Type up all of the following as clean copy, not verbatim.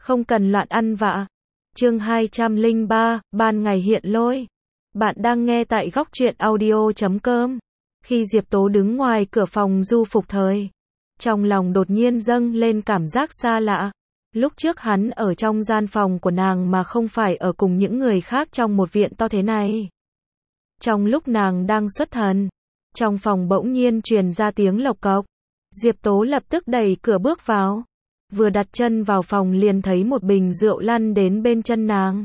không cần loạn ăn vạ. Chương 203, ban ngày hiện lôi. Bạn đang nghe tại góc truyện audio.com. Khi Diệp Tố đứng ngoài cửa phòng Du Phục Thời, trong lòng đột nhiên dâng lên cảm giác xa lạ. Lúc trước hắn ở trong gian phòng của nàng mà không phải ở cùng những người khác trong một viện to thế này. Trong lúc nàng đang xuất thần, trong phòng bỗng nhiên truyền ra tiếng lộc cộc. Diệp Tố lập tức đẩy cửa bước vào. Vừa đặt chân vào phòng liền thấy một bình rượu lăn đến bên chân nàng.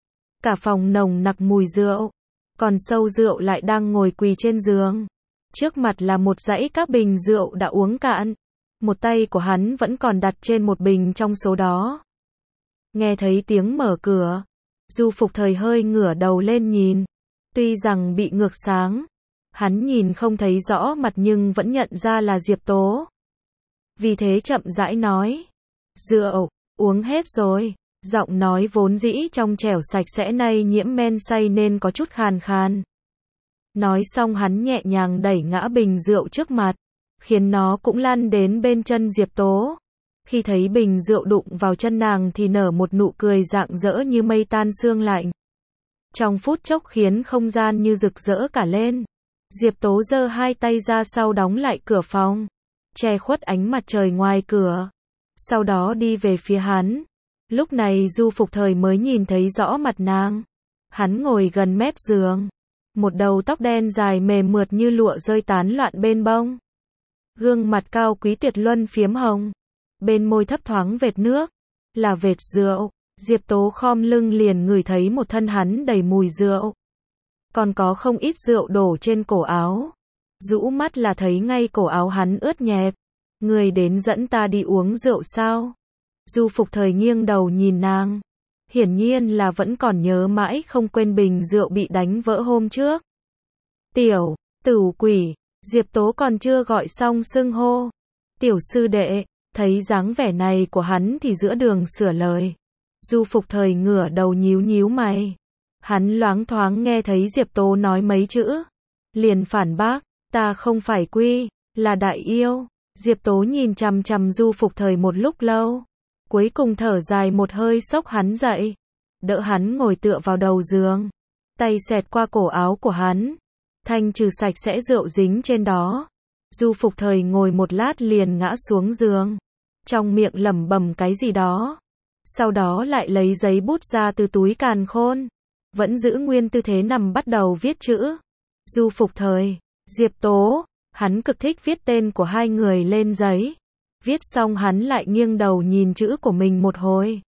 Cả phòng nồng nặc mùi rượu. Còn sâu rượu lại đang ngồi quỳ trên giường. Trước mặt là một dãy các bình rượu đã uống cạn. Một tay của hắn vẫn còn đặt trên một bình trong số đó. Nghe thấy tiếng mở cửa, Du Phục Thời hơi ngửa đầu lên nhìn. Tuy rằng bị ngược sáng, hắn nhìn không thấy rõ mặt nhưng vẫn nhận ra là Diệp Tố. Vì thế chậm rãi nói, rượu, uống hết rồi. Giọng nói vốn dĩ trong trẻo sạch sẽ nay nhiễm men say nên có chút khàn khàn. Nói xong hắn nhẹ nhàng đẩy ngã bình rượu trước mặt, khiến nó cũng lăn đến bên chân Diệp Tố. Khi thấy bình rượu đụng vào chân nàng thì nở một nụ cười rạng rỡ như mây tan sương lạnh. Trong phút chốc khiến không gian như rực rỡ cả lên. Diệp Tố giơ hai tay ra sau đóng lại cửa phòng, che khuất ánh mặt trời ngoài cửa. Sau đó đi về phía hắn. Lúc này Du Phục Thời mới nhìn thấy rõ mặt nàng. Hắn ngồi gần mép giường. Một đầu tóc đen dài mềm mượt như lụa rơi tán loạn bên bông. Gương mặt cao quý tuyệt luân phiếm hồng. Bên môi thấp thoáng vệt nước. Là vệt rượu. Diệp Tố khom lưng liền ngửi thấy một thân hắn đầy mùi rượu. Còn có không ít rượu đổ trên cổ áo. Rũ mắt là thấy ngay cổ áo hắn ướt nhẹp. Người đến dẫn ta đi uống rượu sao? Du Phục Thời nghiêng đầu nhìn nàng. Hiển nhiên là vẫn còn nhớ mãi không quên bình rượu bị đánh vỡ hôm trước. Tiểu, tử quỷ, Diệp Tố còn chưa gọi xong xưng hô. Tiểu sư đệ, thấy dáng vẻ này của hắn thì giữa đường sửa lời. Du Phục Thời ngửa đầu nhíu nhíu mày. Hắn loáng thoáng nghe thấy Diệp Tố nói mấy chữ. Liền phản bác, ta không phải quy, là đại yêu. Diệp Tố nhìn chằm chằm Du Phục Thời một lúc lâu. Cuối cùng thở dài một hơi xốc hắn dậy. Đỡ hắn ngồi tựa vào đầu giường. Tay xẹt qua cổ áo của hắn. Thanh trừ sạch sẽ rượu dính trên đó. Du Phục Thời ngồi một lát liền ngã xuống giường. Trong miệng lẩm bẩm cái gì đó. Sau đó lại lấy giấy bút ra từ túi càn khôn. Vẫn giữ nguyên tư thế nằm bắt đầu viết chữ. Du Phục Thời, Diệp Tố. Hắn cực thích viết tên của hai người lên giấy. Viết xong hắn lại nghiêng đầu nhìn chữ của mình một hồi.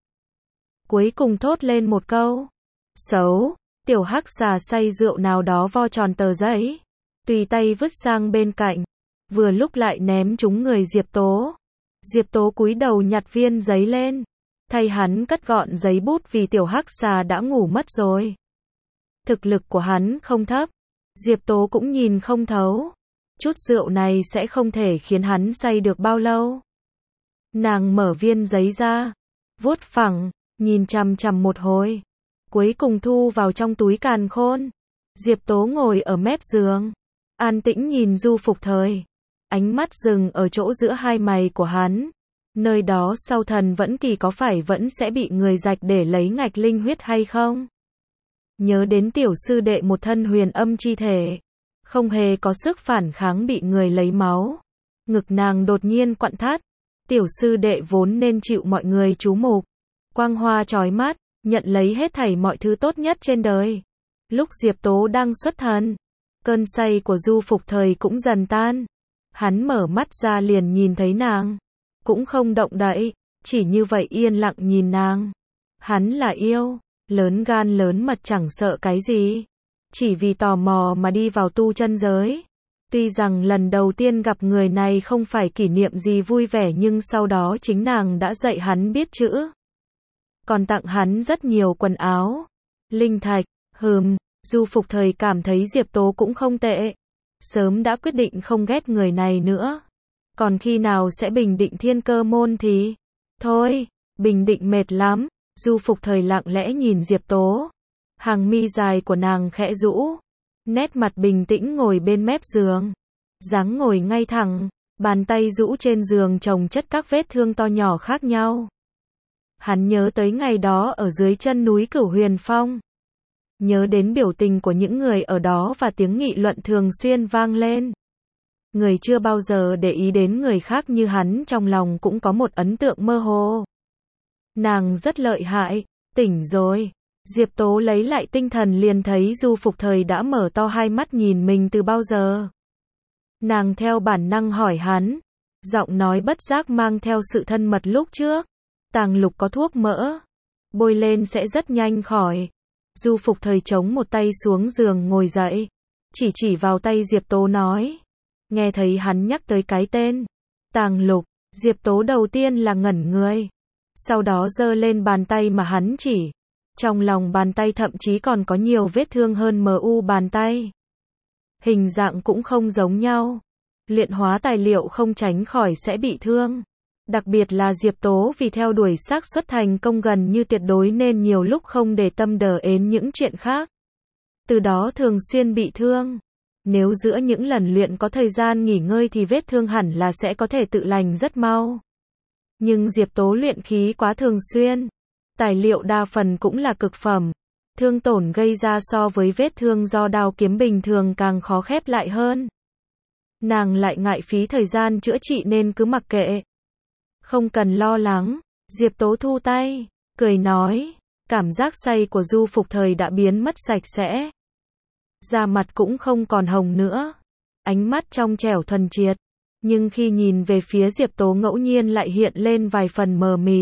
Cuối cùng thốt lên một câu. Xấu, tiểu hắc xà say rượu nào đó vo tròn tờ giấy. Tùy tay vứt sang bên cạnh. Vừa lúc lại ném trúng người Diệp Tố. Diệp Tố cúi đầu nhặt viên giấy lên. Thay hắn cất gọn giấy bút vì tiểu hắc xà đã ngủ mất rồi. Thực lực của hắn không thấp. Diệp Tố cũng nhìn không thấu. Chút rượu này sẽ không thể khiến hắn say được bao lâu. Nàng mở viên giấy ra, vuốt phẳng, nhìn chằm chằm một hồi. Cuối cùng thu vào trong túi càn khôn. Diệp Tố ngồi ở mép giường, an tĩnh nhìn Du Phục Thời. Ánh mắt dừng ở chỗ giữa hai mày của hắn. Nơi đó sau thần vẫn kỳ có phải vẫn sẽ bị người rạch để lấy ngạch linh huyết hay không? Nhớ đến tiểu sư đệ một thân huyền âm chi thể. Không hề có sức phản kháng bị người lấy máu. Ngực nàng đột nhiên quặn thắt. Tiểu sư đệ vốn nên chịu mọi người chú mục. Quang hoa chói mắt, nhận lấy hết thảy mọi thứ tốt nhất trên đời. Lúc Diệp Tố đang xuất thần, cơn say của Du Phục Thời cũng dần tan. Hắn mở mắt ra liền nhìn thấy nàng. Cũng không động đậy, chỉ như vậy yên lặng nhìn nàng. Hắn là yêu, lớn gan lớn mật chẳng sợ cái gì. Chỉ vì tò mò mà đi vào tu chân giới. Tuy rằng lần đầu tiên gặp người này không phải kỷ niệm gì vui vẻ nhưng sau đó chính nàng đã dạy hắn biết chữ. Còn tặng hắn rất nhiều quần áo, linh thạch, Du Phục Thời cảm thấy Diệp Tố cũng không tệ. Sớm đã quyết định không ghét người này nữa. Còn khi nào sẽ bình định thiên cơ môn thì... Thôi, bình định mệt lắm. Du Phục Thời lặng lẽ nhìn Diệp Tố. Hàng mi dài của nàng khẽ rũ. Nét mặt bình tĩnh ngồi bên mép giường. Dáng ngồi ngay thẳng. Bàn tay rũ trên giường chồng chất các vết thương to nhỏ khác nhau. Hắn nhớ tới ngày đó ở dưới chân núi Cửu Huyền Phong. Nhớ đến biểu tình của những người ở đó và tiếng nghị luận thường xuyên vang lên. Người chưa bao giờ để ý đến người khác như hắn trong lòng cũng có một ấn tượng mơ hồ. Nàng rất lợi hại, tỉnh rồi. Diệp Tố lấy lại tinh thần liền thấy Du Phục Thời đã mở to hai mắt nhìn mình từ bao giờ. Nàng theo bản năng hỏi hắn, giọng nói bất giác mang theo sự thân mật lúc trước. Tàng lục có thuốc mỡ, bôi lên sẽ rất nhanh khỏi. Du Phục Thời chống một tay xuống giường ngồi dậy, chỉ vào tay Diệp Tố nói. Nghe thấy hắn nhắc tới cái tên Tàng lục, Diệp Tố đầu tiên là ngẩn người. Sau đó giơ lên bàn tay mà hắn chỉ. Trong lòng bàn tay thậm chí còn có nhiều vết thương hơn MU bàn tay. Hình dạng cũng không giống nhau. Luyện hóa tài liệu không tránh khỏi sẽ bị thương. Đặc biệt là Diệp Tố vì theo đuổi xác suất thành công gần như tuyệt đối nên nhiều lúc không để tâm đến những chuyện khác. Từ đó thường xuyên bị thương. Nếu giữa những lần luyện có thời gian nghỉ ngơi thì vết thương hẳn là sẽ có thể tự lành rất mau. Nhưng Diệp Tố luyện khí quá thường xuyên. Tài liệu đa phần cũng là cực phẩm. Thương tổn gây ra so với vết thương do đao kiếm bình thường càng khó khép lại hơn. Nàng lại ngại phí thời gian chữa trị nên cứ mặc kệ. Không cần lo lắng. Diệp Tố thu tay, cười nói. Cảm giác say của Du Phục Thời đã biến mất sạch sẽ. Da mặt cũng không còn hồng nữa. Ánh mắt trong trẻo thuần triệt. Nhưng khi nhìn về phía Diệp Tố ngẫu nhiên lại hiện lên vài phần mờ mịt.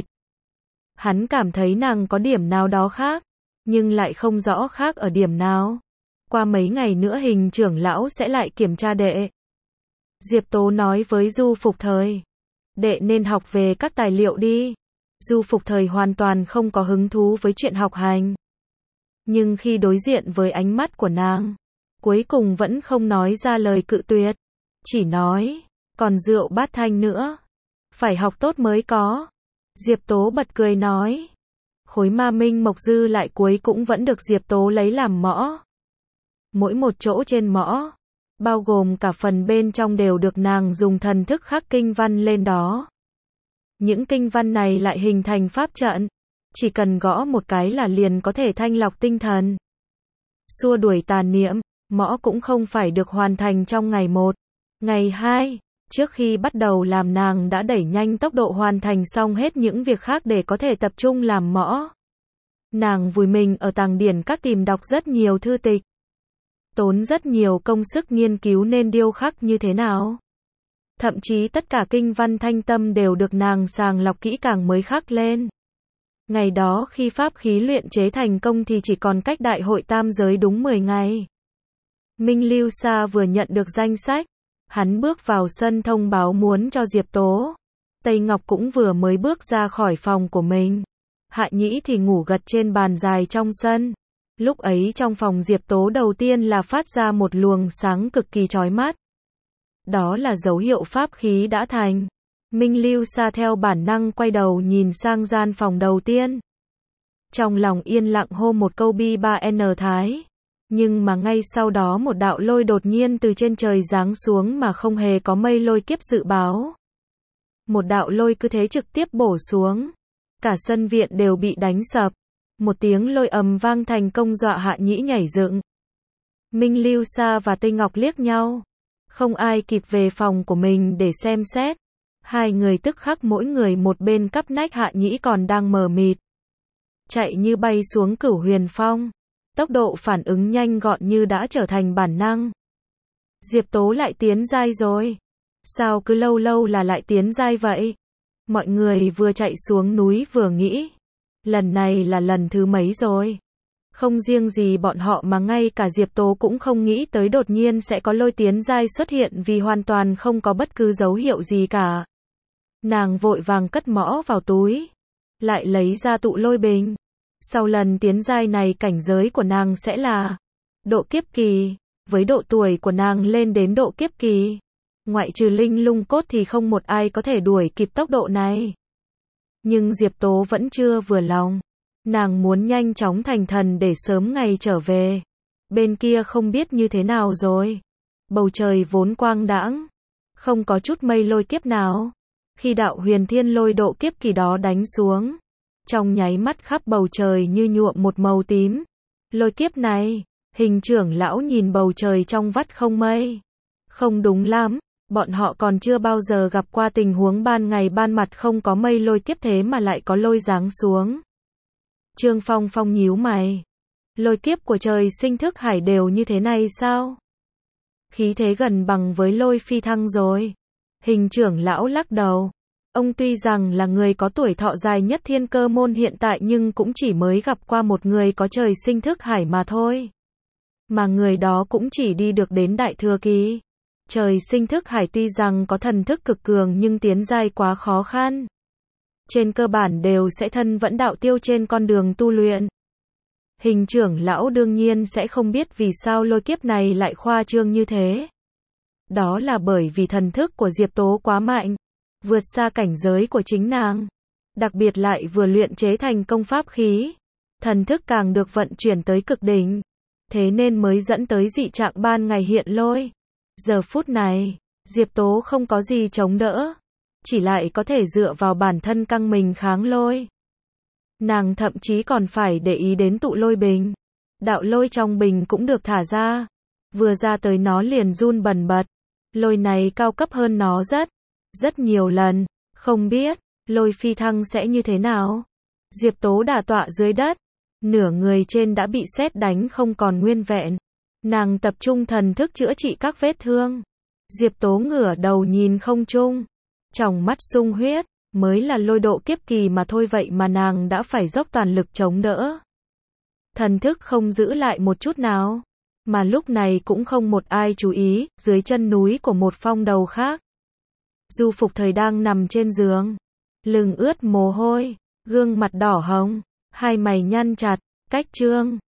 Hắn cảm thấy nàng có điểm nào đó khác, nhưng lại không rõ khác ở điểm nào. Qua mấy ngày nữa Hình trưởng lão sẽ lại kiểm tra đệ. Diệp Tố nói với Du Phục Thời. Đệ nên học về các tài liệu đi. Du Phục Thời hoàn toàn không có hứng thú với chuyện học hành. Nhưng khi đối diện với ánh mắt của nàng, cuối cùng vẫn không nói ra lời cự tuyệt. Chỉ nói, còn rượu bát thanh nữa. Phải học tốt mới có. Diệp Tố bật cười nói. Khối ma minh mộc dư lại cuối cũng vẫn được Diệp Tố lấy làm mõ. Mỗi một chỗ trên mõ, bao gồm cả phần bên trong đều được nàng dùng thần thức khắc kinh văn lên đó. Những kinh văn này lại hình thành pháp trận. Chỉ cần gõ một cái là liền có thể thanh lọc tinh thần. Xua đuổi tà niệm, mõ cũng không phải được hoàn thành trong ngày 1, ngày 2. Trước khi bắt đầu làm nàng đã đẩy nhanh tốc độ hoàn thành xong hết những việc khác để có thể tập trung làm mõ. Nàng vùi mình ở tàng điển các tìm đọc rất nhiều thư tịch. Tốn rất nhiều công sức nghiên cứu nên điêu khắc như thế nào. Thậm chí tất cả kinh văn thanh tâm đều được nàng sàng lọc kỹ càng mới khắc lên. Ngày đó khi pháp khí luyện chế thành công thì chỉ còn cách đại hội tam giới đúng 10 ngày. Minh Lưu Sa vừa nhận được danh sách. Hắn bước vào sân thông báo muốn cho Diệp Tố. Tây Ngọc cũng vừa mới bước ra khỏi phòng của mình. Hạ Nhĩ thì ngủ gật trên bàn dài trong sân. Lúc ấy trong phòng Diệp Tố đầu tiên là phát ra một luồng sáng cực kỳ chói mắt. Đó là dấu hiệu pháp khí đã thành. Minh Lưu Sa theo bản năng quay đầu nhìn sang gian phòng đầu tiên. Trong lòng yên lặng hô một câu bi 3N Thái. Nhưng mà ngay sau đó một đạo lôi đột nhiên từ trên trời giáng xuống mà không hề có mây lôi kiếp dự báo. Một đạo lôi cứ thế trực tiếp bổ xuống. Cả sân viện đều bị đánh sập. Một tiếng lôi ầm vang thành công dọa Hạ Nhĩ nhảy dựng. Minh Lưu Sa và Tây Ngọc liếc nhau. Không ai kịp về phòng của mình để xem xét. Hai người tức khắc mỗi người một bên cắp nách. Hạ Nhĩ còn đang mờ mịt. Chạy như bay xuống Cửu Huyền Phong. Tốc độ phản ứng nhanh gọn như đã trở thành bản năng. Diệp Tố lại tiến giai rồi. Sao cứ lâu lâu là lại tiến giai vậy? Mọi người vừa chạy xuống núi vừa nghĩ. Lần này là lần thứ mấy rồi? Không riêng gì bọn họ mà ngay cả Diệp Tố cũng không nghĩ tới đột nhiên sẽ có lôi tiến giai xuất hiện vì hoàn toàn không có bất cứ dấu hiệu gì cả. Nàng vội vàng cất mõ vào túi. Lại lấy ra tụ lôi bình. Sau lần tiến giai này cảnh giới của nàng sẽ là độ kiếp kỳ. Với độ tuổi của nàng lên đến độ kiếp kỳ. Ngoại trừ linh lung cốt thì không một ai có thể đuổi kịp tốc độ này. Nhưng Diệp Tố vẫn chưa vừa lòng. Nàng muốn nhanh chóng thành thần để sớm ngày trở về. Bên kia không biết như thế nào rồi. Bầu trời vốn quang đãng. Không có chút mây lôi kiếp nào. Khi đạo huyền thiên lôi độ kiếp kỳ đó đánh xuống. Trong nháy mắt khắp bầu trời như nhuộm một màu tím. Lôi kiếp này, Hình trưởng lão nhìn bầu trời trong vắt không mây. Không đúng lắm, bọn họ còn chưa bao giờ gặp qua tình huống ban ngày ban mặt không có mây lôi kiếp thế mà lại có lôi giáng xuống. Trương Phong Phong nhíu mày. Lôi kiếp của trời sinh thức hải đều như thế này sao? Khí thế gần bằng với lôi phi thăng rồi. Hình trưởng lão lắc đầu. Ông tuy rằng là người có tuổi thọ dài nhất Thiên Cơ môn hiện tại nhưng cũng chỉ mới gặp qua một người có trời sinh thức hải mà thôi. Mà người đó cũng chỉ đi được đến đại thừa kỳ. Trời sinh thức hải tuy rằng có thần thức cực cường nhưng tiến giai quá khó khăn. Trên cơ bản đều sẽ thân vẫn đạo tiêu trên con đường tu luyện. Hình trưởng lão đương nhiên sẽ không biết vì sao lôi kiếp này lại khoa trương như thế. Đó là bởi vì thần thức của Diệp Tố quá mạnh, vượt xa cảnh giới của chính nàng. Đặc biệt lại vừa luyện chế thành công pháp khí. Thần thức càng được vận chuyển tới cực đỉnh. Thế nên mới dẫn tới dị trạng ban ngày hiện lôi. Giờ phút này, Diệp Tố không có gì chống đỡ. Chỉ lại có thể dựa vào bản thân căng mình kháng lôi. Nàng thậm chí còn phải để ý đến tụ lôi bình. Đạo lôi trong bình cũng được thả ra. Vừa ra tới nó liền run bần bật. Lôi này cao cấp hơn nó rất nhiều lần. Không biết, lôi phi thăng sẽ như thế nào? Diệp Tố đả tọa dưới đất. Nửa người trên đã bị sét đánh không còn nguyên vẹn. Nàng tập trung thần thức chữa trị các vết thương. Diệp Tố ngửa đầu nhìn không trung. Trong mắt sung huyết. Mới là lôi độ kiếp kỳ mà thôi vậy mà nàng đã phải dốc toàn lực chống đỡ. Thần thức không giữ lại một chút nào. Mà lúc này cũng không một ai chú ý, dưới chân núi của một phong đầu khác. Du Phục Thời đang nằm trên giường. Lưng ướt mồ hôi, gương mặt đỏ hồng, hai mày nhăn chặt, cách Trương